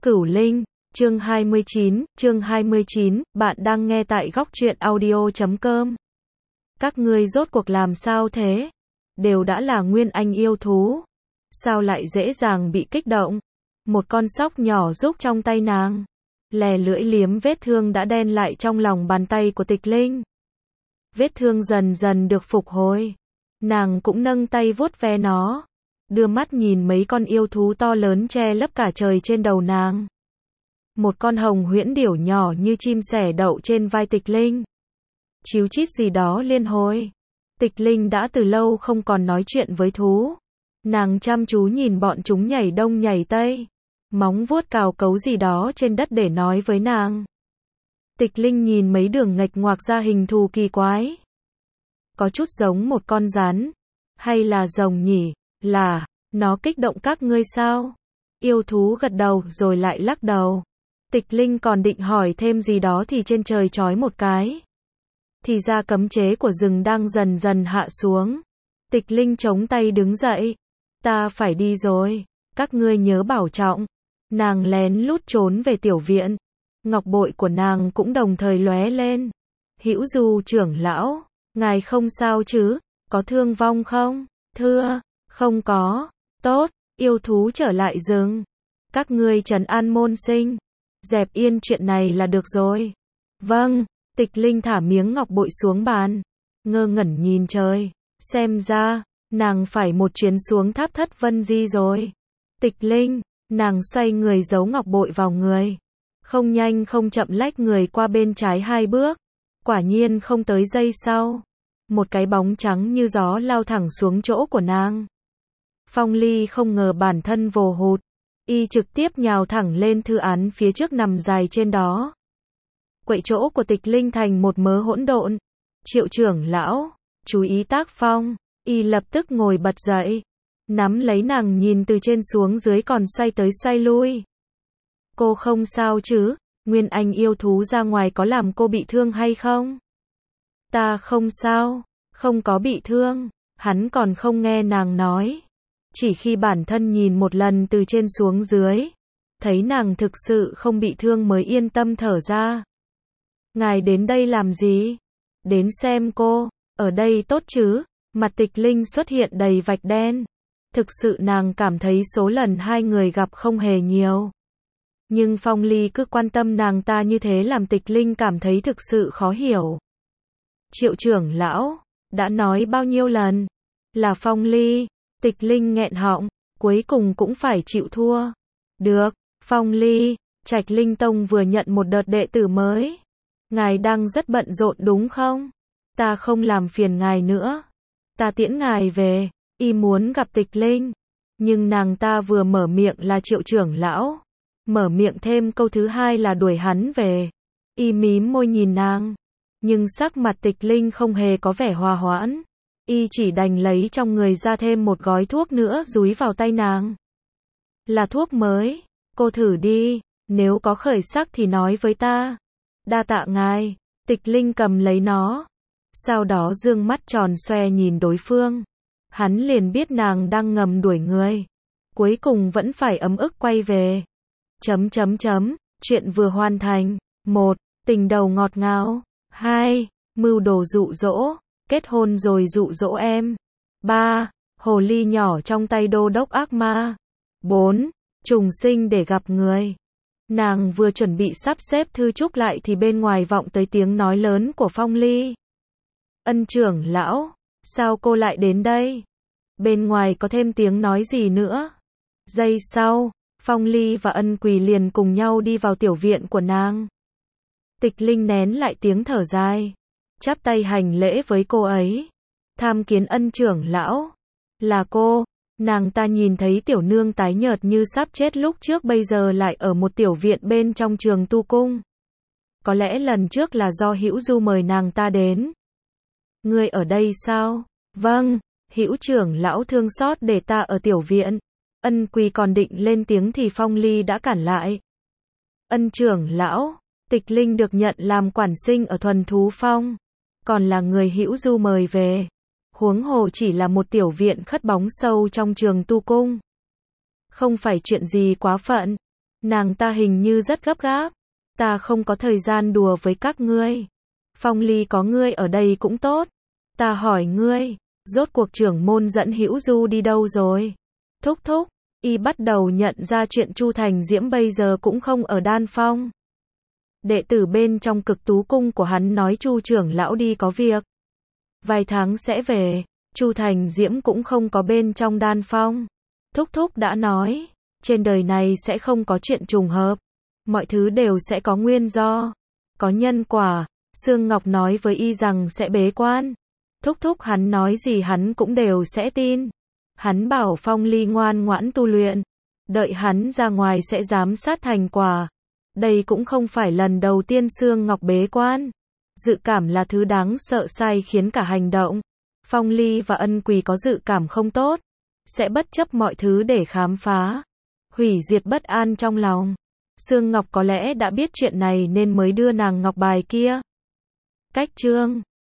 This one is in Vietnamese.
Cửu Linh, chương 29, bạn đang nghe tại góc truyện audio.com. Các ngươi rốt cuộc làm sao thế? Đều đã là nguyên anh yêu thú. Sao lại dễ dàng bị kích động? Một con sóc nhỏ rúc trong tay nàng. Lè lưỡi liếm vết thương đã đen lại trong lòng bàn tay của Tịch Linh. Vết thương dần dần được phục hồi. Nàng cũng nâng tay vuốt ve nó. Đưa mắt nhìn mấy con yêu thú to lớn che lấp cả trời trên đầu nàng. Một con hồng huyễn điểu nhỏ như chim sẻ đậu trên vai Tịch Linh. Chíu chít gì đó liên hồi. Tịch Linh đã từ lâu không còn nói chuyện với thú. Nàng chăm chú nhìn bọn chúng nhảy đông nhảy tây. Móng vuốt cào cấu gì đó trên đất để nói với nàng. Tịch Linh nhìn mấy đường nghịch ngoạc ra hình thù kỳ quái. Có chút giống một con rắn. Hay là rồng nhỉ? Là, nó kích động các ngươi sao? Yêu thú gật đầu rồi lại lắc đầu. Tịch Linh còn định hỏi thêm gì đó thì trên trời chói một cái. Thì ra cấm chế của rừng đang dần dần hạ xuống. Tịch Linh chống tay đứng dậy. Ta phải đi rồi. Các ngươi nhớ bảo trọng. Nàng lén lút trốn về tiểu viện. Ngọc bội của nàng cũng đồng thời lóe lên. Hữu Du trưởng lão, ngài không sao chứ? Có thương vong không? Thưa, không có. Tốt, yêu thú trở lại rừng. Các ngươi trấn an môn sinh. Dẹp yên chuyện này là được rồi. Vâng, Tịch Linh thả miếng ngọc bội xuống bàn. Ngơ ngẩn nhìn trời. Xem ra, nàng phải một chuyến xuống tháp Thất Vân Di rồi. Tịch Linh, nàng xoay người giấu ngọc bội vào người. Không nhanh không chậm lách người qua bên trái 2 bước. Quả nhiên không tới giây sau. Một cái bóng trắng như gió lao thẳng xuống chỗ của nàng. Phong Ly không ngờ bản thân vồ hụt. Y trực tiếp nhào thẳng lên thư án phía trước nằm dài trên đó. Quậy chỗ của Tịch Linh thành một mớ hỗn độn. Triệu trưởng lão, chú ý tác phong. Y lập tức ngồi bật dậy. Nắm lấy nàng nhìn từ trên xuống dưới còn xoay tới xoay lui. Cô không sao chứ? Nguyên anh yêu thú ra ngoài có làm cô bị thương hay không? Ta không sao, không có bị thương. Hắn còn không nghe nàng nói. Chỉ khi bản thân nhìn một lần từ trên xuống dưới, thấy nàng thực sự không bị thương mới yên tâm thở ra. Ngài đến đây làm gì? Đến xem cô, ở đây tốt chứ? Mặt Tịch Linh xuất hiện đầy vạch đen. Thực sự nàng cảm thấy số lần hai người gặp không hề nhiều. Nhưng Phong Ly cứ quan tâm nàng ta như thế làm Tịch Linh cảm thấy thực sự khó hiểu. Triệu trưởng lão, đã nói bao nhiêu lần? Là Phong Ly. Tịch Linh nghẹn họng, cuối cùng cũng phải chịu thua. Được, Phong Ly, Trạch Linh Tông vừa nhận một đợt đệ tử mới. Ngài đang rất bận rộn đúng không? Ta không làm phiền ngài nữa. Ta tiễn ngài về. Y muốn gặp Tịch Linh. Nhưng nàng ta vừa mở miệng là Triệu trưởng lão. Mở miệng thêm câu thứ hai là đuổi hắn về. Y mím môi nhìn nàng. Nhưng sắc mặt Tịch Linh không hề có vẻ hòa hoãn. Y chỉ đành lấy trong người ra thêm một gói thuốc nữa dúi vào tay nàng. Là thuốc mới. Cô thử đi. Nếu có khởi sắc thì nói với ta. Đa tạ ngài. Tịch Linh cầm lấy nó. Sau đó dương mắt tròn xoe nhìn đối phương. Hắn liền biết nàng đang ngầm đuổi người. Cuối cùng vẫn phải ấm ức quay về. Chuyện vừa hoàn thành. 1. Tình đầu ngọt ngào. 2. Mưu đồ dụ dỗ. Kết hôn rồi dụ dỗ em. 3. Hồ ly nhỏ trong tay đô đốc ác ma. 4. Trùng sinh để gặp người. Nàng vừa chuẩn bị sắp xếp thư chúc lại thì bên ngoài vọng tới tiếng nói lớn của Phong Ly. Ân trưởng lão, sao cô lại đến đây? Bên ngoài có thêm tiếng nói gì nữa? Giây sau, Phong Ly và Ân Quỳ liền cùng nhau đi vào tiểu viện của nàng. Tịch Linh nén lại tiếng thở dài. Chắp tay hành lễ với cô ấy. Tham kiến Ân trưởng lão. Là cô. Nàng ta nhìn thấy tiểu nương tái nhợt như sắp chết lúc trước bây giờ lại ở một tiểu viện bên trong trường tu cung. Có lẽ lần trước là do Hữu Du mời nàng ta đến. Ngươi ở đây sao? Vâng, Hữu trưởng lão thương xót để ta ở tiểu viện. Ân Quỳ còn định lên tiếng thì Phong Ly đã cản lại. Ân trưởng lão, Tịch Linh được nhận làm quản sinh ở Thuần Thú Phong. Còn là người Hữu Du mời về. Huống hồ chỉ là một tiểu viện khất bóng sâu trong trường tu cung. Không phải chuyện gì quá phận. Nàng ta hình như rất gấp gáp. Ta không có thời gian đùa với các ngươi. Phong Ly có ngươi ở đây cũng tốt. Ta hỏi ngươi, rốt cuộc trưởng môn dẫn Hữu Du đi đâu rồi? Thúc thúc, y bắt đầu nhận ra chuyện Chu Thành Diễm bây giờ cũng không ở Đan Phong. Đệ tử bên trong Cực Tú cung của hắn nói Chu trưởng lão đi có việc. Vài tháng sẽ về, Chu Thành Diễm cũng không có bên trong Đan Phong. Thúc thúc đã nói, trên đời này sẽ không có chuyện trùng hợp. Mọi thứ đều sẽ có nguyên do, có nhân quả. Sương Ngọc nói với y rằng sẽ bế quan. Thúc thúc hắn nói gì hắn cũng đều sẽ tin. Hắn bảo Phong Ly ngoan ngoãn tu luyện. Đợi hắn ra ngoài sẽ giám sát thành quả. Đây cũng không phải lần đầu tiên Sương Ngọc bế quan. Dự cảm là thứ đáng sợ sai khiến cả hành động. Phong Ly và Ân Quỳ có dự cảm không tốt. Sẽ bất chấp mọi thứ để khám phá. Hủy diệt bất an trong lòng. Sương Ngọc có lẽ đã biết chuyện này nên mới đưa nàng ngọc bài kia. Cách chương